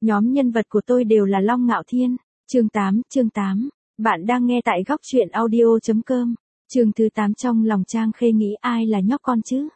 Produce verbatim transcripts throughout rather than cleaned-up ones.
Nhóm nhân vật của tôi đều là Long Ngạo Thiên. Chương tám, chương tám. Bạn đang nghe tại góc truyện audio chấm com. Chương thứ tám. Trong lòng Trang Khê nghĩ ai là nhóc con chứ?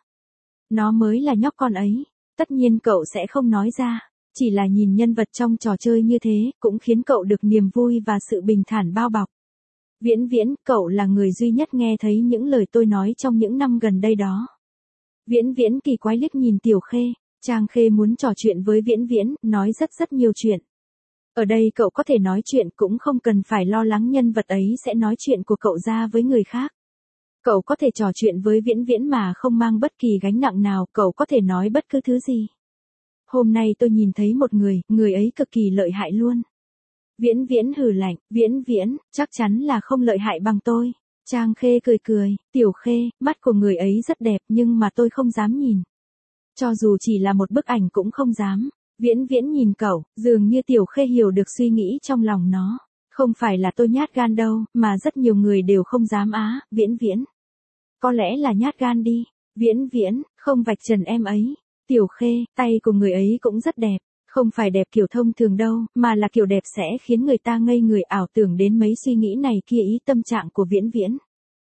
Nó mới là nhóc con ấy. Tất nhiên cậu sẽ không nói ra. Chỉ là nhìn nhân vật trong trò chơi như thế, cũng khiến cậu được niềm vui và sự bình thản bao bọc. Viễn Viễn, cậu là người duy nhất nghe thấy những lời tôi nói trong những năm gần đây đó. Viễn Viễn kỳ quái liếc nhìn Tiểu Khê. Trang Khê muốn trò chuyện với Viễn Viễn, nói rất rất nhiều chuyện. Ở đây cậu có thể nói chuyện, cũng không cần phải lo lắng nhân vật ấy sẽ nói chuyện của cậu ra với người khác. Cậu có thể trò chuyện với Viễn Viễn mà không mang bất kỳ gánh nặng nào, cậu có thể nói bất cứ thứ gì. Hôm nay tôi nhìn thấy một người, người ấy cực kỳ lợi hại luôn. Viễn Viễn hừ lạnh, Viễn Viễn, chắc chắn là không lợi hại bằng tôi. Trang Khê cười cười, Tiểu Khê, mắt của người ấy rất đẹp nhưng mà tôi không dám nhìn. Cho dù chỉ là một bức ảnh cũng không dám. Viễn Viễn nhìn cậu, dường như Tiểu Khê hiểu được suy nghĩ trong lòng nó. Không phải là tôi nhát gan đâu, mà rất nhiều người đều không dám á, Viễn Viễn. Có lẽ là nhát gan đi. Viễn Viễn, không vạch trần em ấy. Tiểu Khê, tay của người ấy cũng rất đẹp. Không phải đẹp kiểu thông thường đâu, mà là kiểu đẹp sẽ khiến người ta ngây người ảo tưởng đến mấy suy nghĩ này kia ý tâm trạng của Viễn Viễn.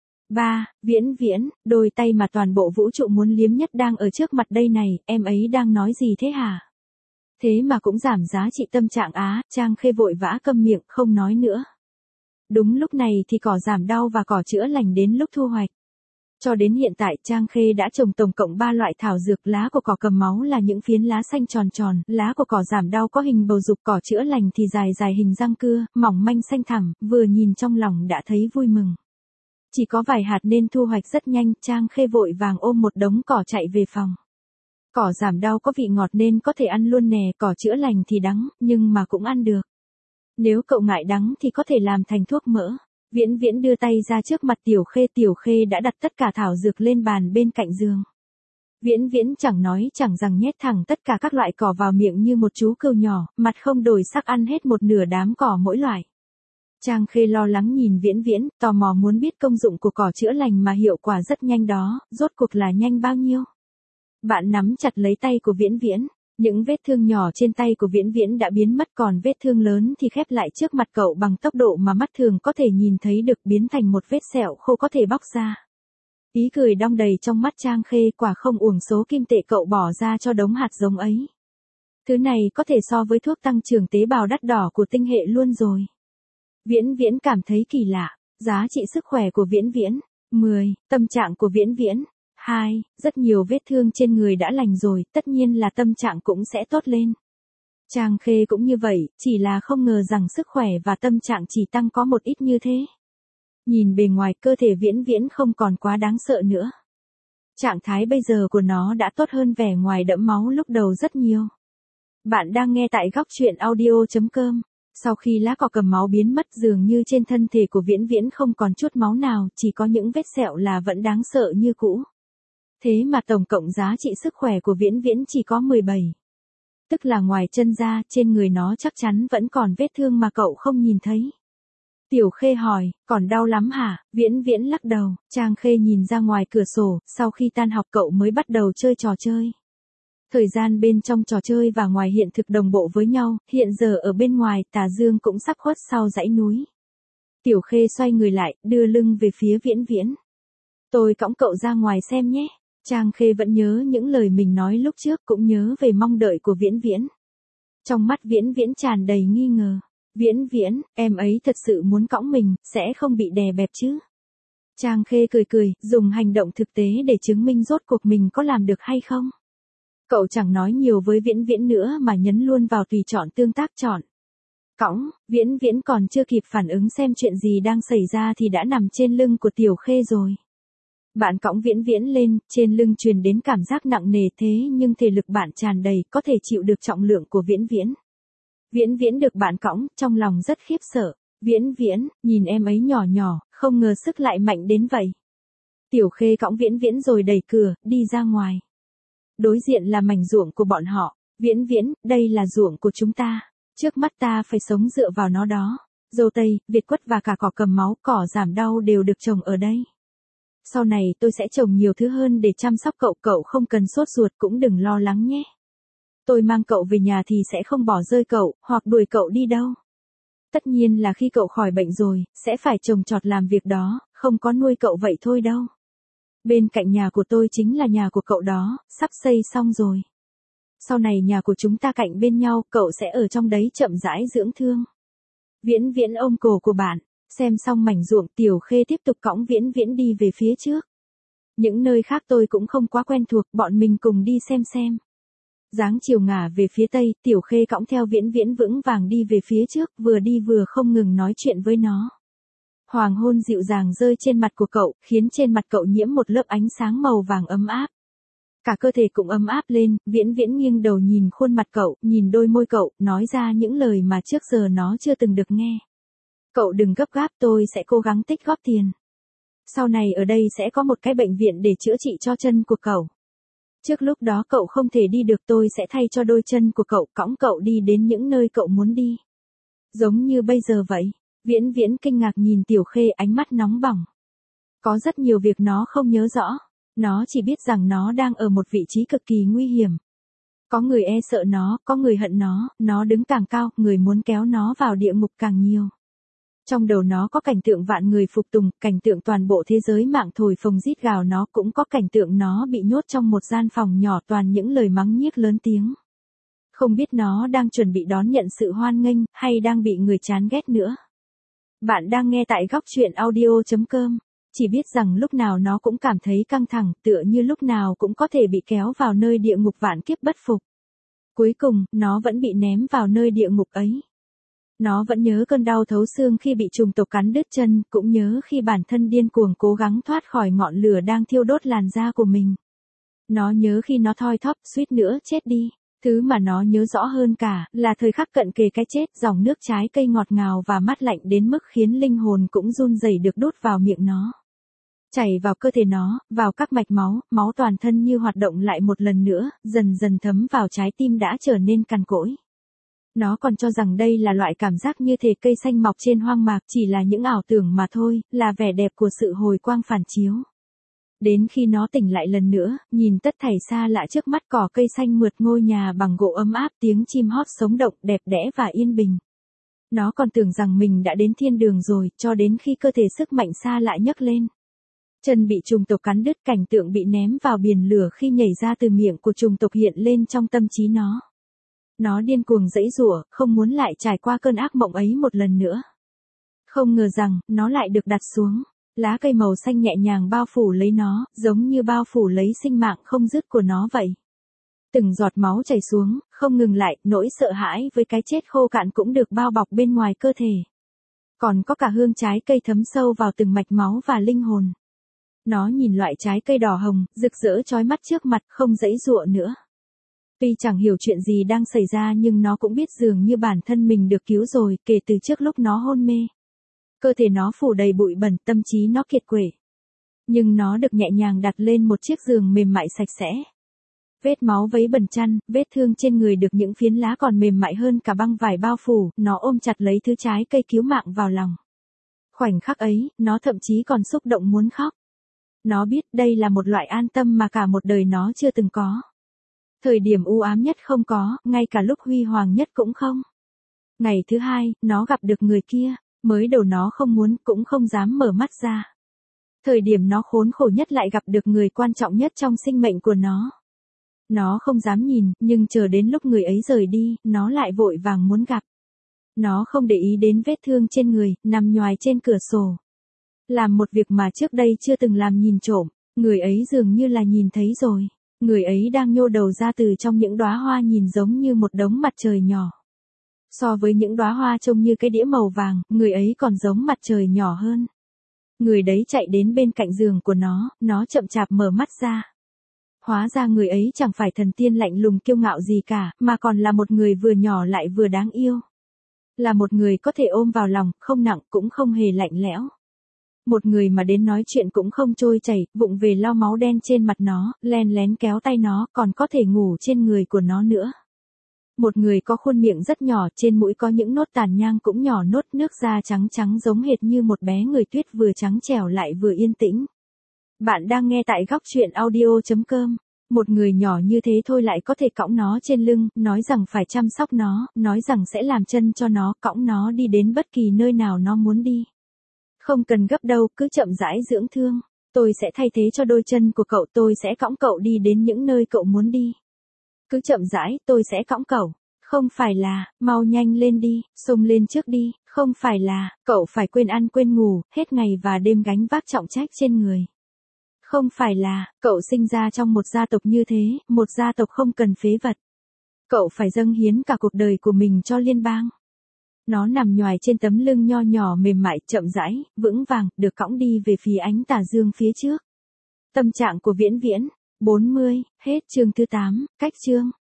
Ba, Viễn Viễn, đôi tay mà toàn bộ vũ trụ muốn liếm nhất đang ở trước mặt đây này, em ấy đang nói gì thế hả? Thế mà cũng giảm giá trị tâm trạng á, Trang Khê vội vã câm miệng, không nói nữa. Đúng lúc này thì cỏ giảm đau và cỏ chữa lành đến lúc thu hoạch. Cho đến hiện tại Trang Khê đã trồng tổng cộng ba loại thảo dược, lá của cỏ cầm máu là những phiến lá xanh tròn tròn, lá của cỏ giảm đau có hình bầu dục, cỏ chữa lành thì dài dài hình răng cưa, mỏng manh xanh thẳm, vừa nhìn trong lòng đã thấy vui mừng. Chỉ có vài hạt nên thu hoạch rất nhanh, Trang Khê vội vàng ôm một đống cỏ chạy về phòng. Cỏ giảm đau có vị ngọt nên có thể ăn luôn nè, cỏ chữa lành thì đắng, nhưng mà cũng ăn được. Nếu cậu ngại đắng thì có thể làm thành thuốc mỡ. Viễn Viễn đưa tay ra trước mặt Tiểu Khê, Tiểu Khê đã đặt tất cả thảo dược lên bàn bên cạnh giường. Viễn Viễn chẳng nói chẳng rằng nhét thẳng tất cả các loại cỏ vào miệng như một chú cừu nhỏ, mặt không đổi sắc ăn hết một nửa đám cỏ mỗi loại. Trang Khê lo lắng nhìn Viễn Viễn, tò mò muốn biết công dụng của cỏ chữa lành mà hiệu quả rất nhanh đó, rốt cuộc là nhanh bao nhiêu. Bạn nắm chặt lấy tay của Viễn Viễn, những vết thương nhỏ trên tay của Viễn Viễn đã biến mất, còn vết thương lớn thì khép lại trước mặt cậu bằng tốc độ mà mắt thường có thể nhìn thấy được, biến thành một vết sẹo khô có thể bóc ra. Ý cười đong đầy trong mắt Trang Khê, quả không uổng số kim tệ cậu bỏ ra cho đống hạt giống ấy. Thứ này có thể so với thuốc tăng trưởng tế bào đắt đỏ của tinh hệ luôn rồi. Viễn Viễn cảm thấy kỳ lạ, giá trị sức khỏe của Viễn Viễn, mười, tâm trạng của Viễn Viễn, hai, rất nhiều vết thương trên người đã lành rồi, tất nhiên là tâm trạng cũng sẽ tốt lên. Trang Khê cũng như vậy, chỉ là không ngờ rằng sức khỏe và tâm trạng chỉ tăng có một ít như thế. Nhìn bề ngoài cơ thể Viễn Viễn không còn quá đáng sợ nữa. Trạng thái bây giờ của nó đã tốt hơn vẻ ngoài đẫm máu lúc đầu rất nhiều. Bạn đang nghe tại góc truyện audio chấm com. Sau khi lá cỏ cầm máu biến mất, dường như trên thân thể của Viễn Viễn không còn chút máu nào, chỉ có những vết sẹo là vẫn đáng sợ như cũ. Thế mà tổng cộng giá trị sức khỏe của Viễn Viễn chỉ có mười bảy. Tức là ngoài chân ra, trên người nó chắc chắn vẫn còn vết thương mà cậu không nhìn thấy. Tiểu Khê hỏi, còn đau lắm hả? Viễn Viễn lắc đầu. Trang Khê nhìn ra ngoài cửa sổ, sau khi tan học cậu mới bắt đầu chơi trò chơi. Thời gian bên trong trò chơi và ngoài hiện thực đồng bộ với nhau, hiện giờ ở bên ngoài, tà dương cũng sắp khuất sau dãy núi. Tiểu Khê xoay người lại, đưa lưng về phía Viễn Viễn. Tôi cõng cậu ra ngoài xem nhé. Trang Khê vẫn nhớ những lời mình nói lúc trước, cũng nhớ về mong đợi của Viễn Viễn. Trong mắt Viễn Viễn tràn đầy nghi ngờ. Viễn Viễn, em ấy thật sự muốn cõng mình, sẽ không bị đè bẹp chứ? Trang Khê cười cười, dùng hành động thực tế để chứng minh rốt cuộc mình có làm được hay không. Cậu chẳng nói nhiều với Viễn Viễn nữa mà nhấn luôn vào tùy chọn tương tác chọn. Cõng, Viễn Viễn còn chưa kịp phản ứng xem chuyện gì đang xảy ra thì đã nằm trên lưng của Tiểu Khê rồi. Bạn cõng Viễn Viễn lên, trên lưng truyền đến cảm giác nặng nề thế nhưng thể lực bạn tràn đầy, có thể chịu được trọng lượng của Viễn Viễn. Viễn Viễn được bạn cõng, trong lòng rất khiếp sợ. Viễn Viễn, nhìn em ấy nhỏ nhỏ, không ngờ sức lại mạnh đến vậy. Tiểu Khê cõng Viễn Viễn rồi đẩy cửa, đi ra ngoài. Đối diện là mảnh ruộng của bọn họ. Viễn Viễn, đây là ruộng của chúng ta. Trước mắt ta phải sống dựa vào nó đó. Dâu tây, việt quất và cả cỏ cầm máu, cỏ giảm đau đều được trồng ở đây. Sau này tôi sẽ trồng nhiều thứ hơn để chăm sóc cậu, cậu không cần sốt ruột cũng đừng lo lắng nhé. Tôi mang cậu về nhà thì sẽ không bỏ rơi cậu, hoặc đuổi cậu đi đâu. Tất nhiên là khi cậu khỏi bệnh rồi, sẽ phải trồng trọt làm việc đó, không có nuôi cậu vậy thôi đâu. Bên cạnh nhà của tôi chính là nhà của cậu đó, sắp xây xong rồi. Sau này nhà của chúng ta cạnh bên nhau, cậu sẽ ở trong đấy chậm rãi dưỡng thương. Viễn Viễn ôm cổ của bạn, xem xong mảnh ruộng, Tiểu Khê tiếp tục cõng Viễn Viễn đi về phía trước. Những nơi khác tôi cũng không quá quen thuộc, bọn mình cùng đi xem xem. Dáng chiều ngả về phía tây, Tiểu Khê cõng theo Viễn Viễn vững vàng đi về phía trước, vừa đi vừa không ngừng nói chuyện với nó. Hoàng hôn dịu dàng rơi trên mặt của cậu, khiến trên mặt cậu nhiễm một lớp ánh sáng màu vàng ấm áp. Cả cơ thể cũng ấm áp lên, Viễn Viễn nghiêng đầu nhìn khuôn mặt cậu, nhìn đôi môi cậu, nói ra những lời mà trước giờ nó chưa từng được nghe. Cậu đừng gấp gáp, tôi sẽ cố gắng tích góp tiền. Sau này ở đây sẽ có một cái bệnh viện để chữa trị cho chân của cậu. Trước lúc đó cậu không thể đi được, tôi sẽ thay cho đôi chân của cậu, cõng cậu đi đến những nơi cậu muốn đi. Giống như bây giờ vậy. Viễn Viễn kinh ngạc nhìn Tiểu Khê, ánh mắt nóng bỏng. Có rất nhiều việc nó không nhớ rõ. Nó chỉ biết rằng nó đang ở một vị trí cực kỳ nguy hiểm. Có người e sợ nó, có người hận nó, nó đứng càng cao, người muốn kéo nó vào địa ngục càng nhiều. Trong đầu nó có cảnh tượng vạn người phục tùng, cảnh tượng toàn bộ thế giới mạng thổi phồng rít gào, nó cũng có cảnh tượng nó bị nhốt trong một gian phòng nhỏ toàn những lời mắng nhiếc lớn tiếng. Không biết nó đang chuẩn bị đón nhận sự hoan nghênh, hay đang bị người chán ghét nữa. Bạn đang nghe tại góc truyện audio chấm com. Chỉ biết rằng lúc nào nó cũng cảm thấy căng thẳng, tựa như lúc nào cũng có thể bị kéo vào nơi địa ngục vạn kiếp bất phục. Cuối cùng, nó vẫn bị ném vào nơi địa ngục ấy. Nó vẫn nhớ cơn đau thấu xương khi bị trùng tộc cắn đứt chân, cũng nhớ khi bản thân điên cuồng cố gắng thoát khỏi ngọn lửa đang thiêu đốt làn da của mình. Nó nhớ khi nó thoi thóp, suýt nữa chết đi. Thứ mà nó nhớ rõ hơn cả, là thời khắc cận kề cái chết, dòng nước trái cây ngọt ngào và mát lạnh đến mức khiến linh hồn cũng run rẩy được đút vào miệng nó. Chảy vào cơ thể nó, vào các mạch máu, máu toàn thân như hoạt động lại một lần nữa, dần dần thấm vào trái tim đã trở nên cằn cỗi. Nó còn cho rằng đây là loại cảm giác như thể cây xanh mọc trên hoang mạc, chỉ là những ảo tưởng mà thôi, là vẻ đẹp của sự hồi quang phản chiếu. Đến khi nó tỉnh lại lần nữa, nhìn tất thảy xa lạ trước mắt, cỏ cây xanh mượt, ngôi nhà bằng gỗ ấm áp, tiếng chim hót sống động, đẹp đẽ và yên bình. Nó còn tưởng rằng mình đã đến thiên đường rồi, cho đến khi cơ thể sức mạnh xa lạ nhấc lên. Chân bị trùng tộc cắn đứt, cảnh tượng bị ném vào biển lửa khi nhảy ra từ miệng của trùng tộc hiện lên trong tâm trí nó. Nó điên cuồng giãy giụa, không muốn lại trải qua cơn ác mộng ấy một lần nữa. Không ngờ rằng, nó lại được đặt xuống. Lá cây màu xanh nhẹ nhàng bao phủ lấy nó, giống như bao phủ lấy sinh mạng không dứt của nó vậy. Từng giọt máu chảy xuống, không ngừng lại, nỗi sợ hãi với cái chết khô cạn cũng được bao bọc bên ngoài cơ thể. Còn có cả hương trái cây thấm sâu vào từng mạch máu và linh hồn. Nó nhìn loại trái cây đỏ hồng, rực rỡ chói mắt trước mặt, không giãy giụa nữa. Tuy chẳng hiểu chuyện gì đang xảy ra nhưng nó cũng biết dường như bản thân mình được cứu rồi, kể từ trước lúc nó hôn mê. Cơ thể nó phủ đầy bụi bẩn, tâm trí nó kiệt quệ. Nhưng nó được nhẹ nhàng đặt lên một chiếc giường mềm mại sạch sẽ. Vết máu vấy bẩn chăn, vết thương trên người được những phiến lá còn mềm mại hơn cả băng vải bao phủ, nó ôm chặt lấy thứ trái cây cứu mạng vào lòng. Khoảnh khắc ấy, nó thậm chí còn xúc động muốn khóc. Nó biết đây là một loại an tâm mà cả một đời nó chưa từng có. Thời điểm u ám nhất không có, ngay cả lúc huy hoàng nhất cũng không. Ngày thứ hai, nó gặp được người kia. Mới đầu nó không muốn, cũng không dám mở mắt ra. Thời điểm nó khốn khổ nhất lại gặp được người quan trọng nhất trong sinh mệnh của nó. Nó không dám nhìn, nhưng chờ đến lúc người ấy rời đi, nó lại vội vàng muốn gặp. Nó không để ý đến vết thương trên người, nằm nhoài trên cửa sổ. Làm một việc mà trước đây chưa từng làm, nhìn trộm, người ấy dường như là nhìn thấy rồi. Người ấy đang nhô đầu ra từ trong những đóa hoa nhìn giống như một đống mặt trời nhỏ. So với những đóa hoa trông như cái đĩa màu vàng, người ấy còn giống mặt trời nhỏ hơn. Người đấy chạy đến bên cạnh giường của nó, nó chậm chạp mở mắt ra. Hóa ra người ấy chẳng phải thần tiên lạnh lùng kiêu ngạo gì cả, mà còn là một người vừa nhỏ lại vừa đáng yêu. Là một người có thể ôm vào lòng, không nặng cũng không hề lạnh lẽo. Một người mà đến nói chuyện cũng không trôi chảy, vụng về lau máu đen trên mặt nó, len lén kéo tay nó, còn có thể ngủ trên người của nó nữa. Một người có khuôn miệng rất nhỏ, trên mũi có những nốt tàn nhang cũng nhỏ nốt, nước da trắng trắng giống hệt như một bé người tuyết, vừa trắng trẻo lại vừa yên tĩnh. Bạn đang nghe tại góc truyện audio chấm com. Một người nhỏ như thế thôi lại có thể cõng nó trên lưng, nói rằng phải chăm sóc nó, nói rằng sẽ làm chân cho nó, cõng nó đi đến bất kỳ nơi nào nó muốn đi. Không cần gấp đâu, cứ chậm rãi dưỡng thương. Tôi sẽ thay thế cho đôi chân của cậu, tôi sẽ cõng cậu đi đến những nơi cậu muốn đi. Cứ chậm rãi, tôi sẽ cõng cậu. Không phải là, mau nhanh lên đi, xông lên trước đi, không phải là, cậu phải quên ăn quên ngủ, hết ngày và đêm gánh vác trọng trách trên người. Không phải là, cậu sinh ra trong một gia tộc như thế, một gia tộc không cần phế vật. Cậu phải dâng hiến cả cuộc đời của mình cho liên bang. Nó nằm nhoài trên tấm lưng nho nhỏ mềm mại, chậm rãi, vững vàng, được cõng đi về phía ánh tà dương phía trước. Tâm trạng của Viễn Viễn. bốn mươi, hết chương thứ tám, cách chương.